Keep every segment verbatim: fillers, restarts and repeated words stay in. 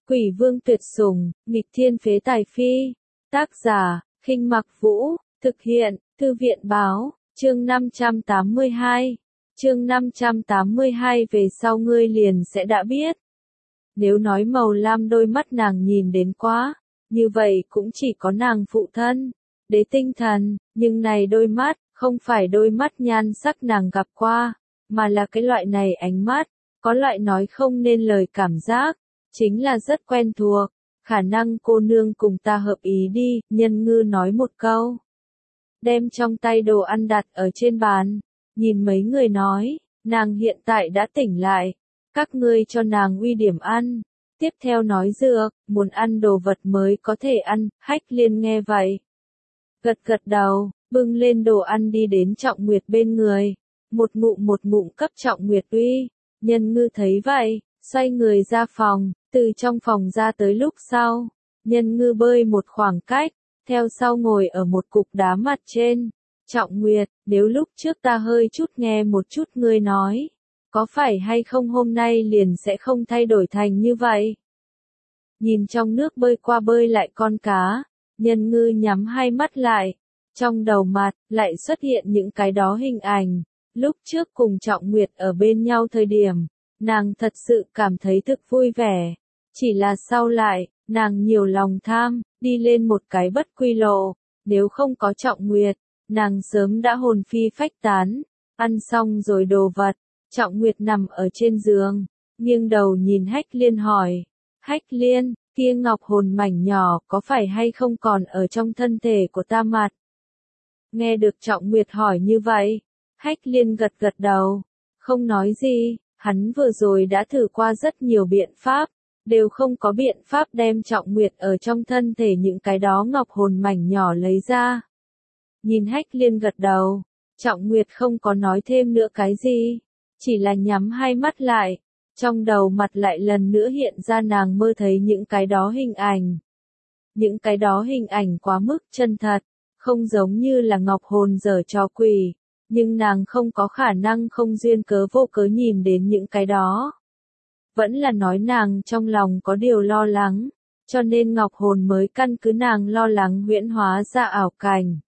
Quỷ vương tuyệt sủng, nghịch thiên phế tài phi. Tác giả, Khinh Mặc Vũ, thực hiện, Thư viện báo, chương năm trăm tám mươi hai. Chương năm trăm tám mươi hai về sau ngươi liền sẽ đã biết. Nếu nói màu lam đôi mắt nàng nhìn đến quá, như vậy cũng chỉ có nàng phụ thân, đế tinh thần, nhưng này đôi mắt, không phải đôi mắt nhan sắc nàng gặp qua, mà là cái loại này ánh mắt, có loại nói không nên lời cảm giác, chính là rất quen thuộc, khả năng cô nương cùng ta hợp ý đi, Nhân Ngư nói một câu. Đem trong tay đồ ăn đặt ở trên bàn, nhìn mấy người nói, nàng hiện tại đã tỉnh lại, các ngươi cho nàng uy điểm ăn, tiếp theo nói dược, muốn ăn đồ vật mới có thể ăn, Hách Liên nghe vậy. Gật gật đầu, bưng lên đồ ăn đi đến Trọng Nguyệt bên người, một ngụm một ngụm cấp Trọng Nguyệt uy, Nhân Ngư thấy vậy, xoay người ra phòng, từ trong phòng ra tới lúc sau, Nhân Ngư bơi một khoảng cách, theo sau ngồi ở một cục đá mặt trên. Trọng Nguyệt, nếu lúc trước ta hơi chút nghe một chút ngươi nói, có phải hay không hôm nay liền sẽ không thay đổi thành như vậy? Nhìn trong nước bơi qua bơi lại con cá, Nhân Ngư nhắm hai mắt lại, trong đầu mặt lại xuất hiện những cái đó hình ảnh, lúc trước cùng Trọng Nguyệt ở bên nhau thời điểm, nàng thật sự cảm thấy thực vui vẻ, chỉ là sau lại, nàng nhiều lòng tham, đi lên một cái bất quy lộ, nếu không có Trọng Nguyệt, nàng sớm đã hồn phi phách tán, ăn xong rồi đồ vật, Trọng Nguyệt nằm ở trên giường, nghiêng đầu nhìn Hách Liên hỏi, Hách Liên, kia ngọc hồn mảnh nhỏ có phải hay không còn ở trong thân thể của ta mặt? Nghe được Trọng Nguyệt hỏi như vậy, Hách Liên gật gật đầu, không nói gì, hắn vừa rồi đã thử qua rất nhiều biện pháp, đều không có biện pháp đem Trọng Nguyệt ở trong thân thể những cái đó ngọc hồn mảnh nhỏ lấy ra. Nhìn Hách Liên gật đầu, Trọng Nguyệt không có nói thêm nữa cái gì, chỉ là nhắm hai mắt lại, trong đầu mặt lại lần nữa hiện ra nàng mơ thấy những cái đó hình ảnh. Những cái đó hình ảnh quá mức chân thật, không giống như là ngọc hồn dở trò quỷ, nhưng nàng không có khả năng không duyên cớ vô cớ nhìn đến những cái đó. Vẫn là nói nàng trong lòng có điều lo lắng, cho nên ngọc hồn mới căn cứ nàng lo lắng huyễn hóa ra ảo cảnh.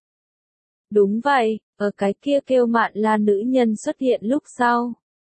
Đúng vậy, ở cái kia kêu Mạn La nữ nhân xuất hiện lúc sau.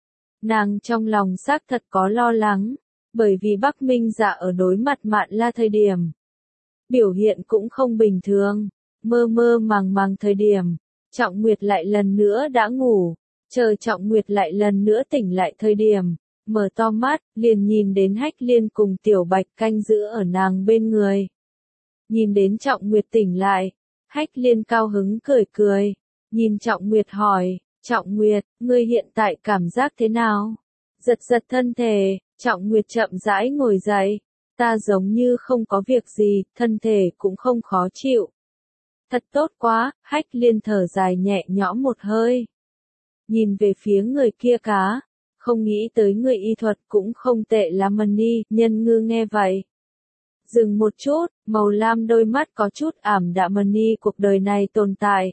Nàng trong lòng xác thật có lo lắng, bởi vì Bắc Minh Dạ ở đối mặt Mạn La thời điểm. Biểu hiện cũng không bình thường, mơ mơ màng màng thời điểm, Trọng Nguyệt lại lần nữa đã ngủ, chờ Trọng Nguyệt lại lần nữa tỉnh lại thời điểm, mở to mắt, liền nhìn đến Hách Liên cùng Tiểu Bạch canh giữ ở nàng bên người. Nhìn đến Trọng Nguyệt tỉnh lại, Hách Liên cao hứng cười cười, nhìn Trọng Nguyệt hỏi, Trọng Nguyệt, ngươi hiện tại cảm giác thế nào? Giật giật thân thể, Trọng Nguyệt chậm rãi ngồi dậy, ta giống như không có việc gì, thân thể cũng không khó chịu. Thật tốt quá, Hách Liên thở dài nhẹ nhõm một hơi. Nhìn về phía người kia cá, không nghĩ tới người y thuật cũng không tệ lắm đi, Nhân Ngư nghe vậy. Dừng một chút, màu lam đôi mắt có chút ảm đạm đi cuộc đời này tồn tại.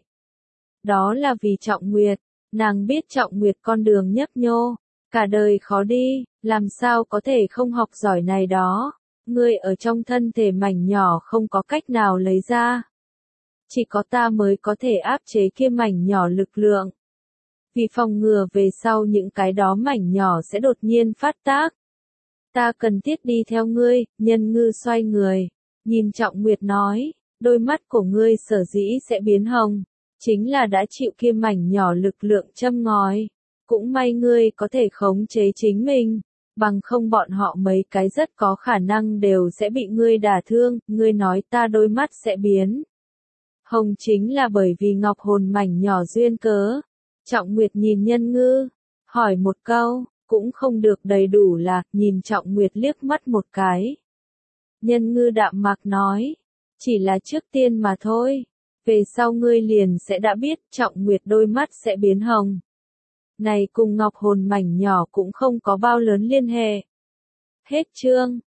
Đó là vì Trọng Nguyệt, nàng biết Trọng Nguyệt con đường nhấp nhô, cả đời khó đi, làm sao có thể không học giỏi này đó, ngươi ở trong thân thể mảnh nhỏ không có cách nào lấy ra. Chỉ có ta mới có thể áp chế kia mảnh nhỏ lực lượng. Vì phòng ngừa về sau những cái đó mảnh nhỏ sẽ đột nhiên phát tác. Ta cần thiết đi theo ngươi, Nhân Ngư xoay người, nhìn Trọng Nguyệt nói, đôi mắt của ngươi sở dĩ sẽ biến hồng, chính là đã chịu kia mảnh nhỏ lực lượng châm ngòi. Cũng may ngươi có thể khống chế chính mình, bằng không bọn họ mấy cái rất có khả năng đều sẽ bị ngươi đả thương, ngươi nói ta đôi mắt sẽ biến. Hồng chính là bởi vì ngọc hồn mảnh nhỏ duyên cớ. Trọng Nguyệt nhìn Nhân Ngư, hỏi một câu, cũng không được đầy đủ là, nhìn Trọng Nguyệt liếc mắt một cái. Nhân Ngư đạm mạc nói, chỉ là trước tiên mà thôi, về sau ngươi liền sẽ đã biết Trọng Nguyệt đôi mắt sẽ biến hồng. Này cùng ngọc hồn mảnh nhỏ cũng không có bao lớn liên hệ. Hết chương.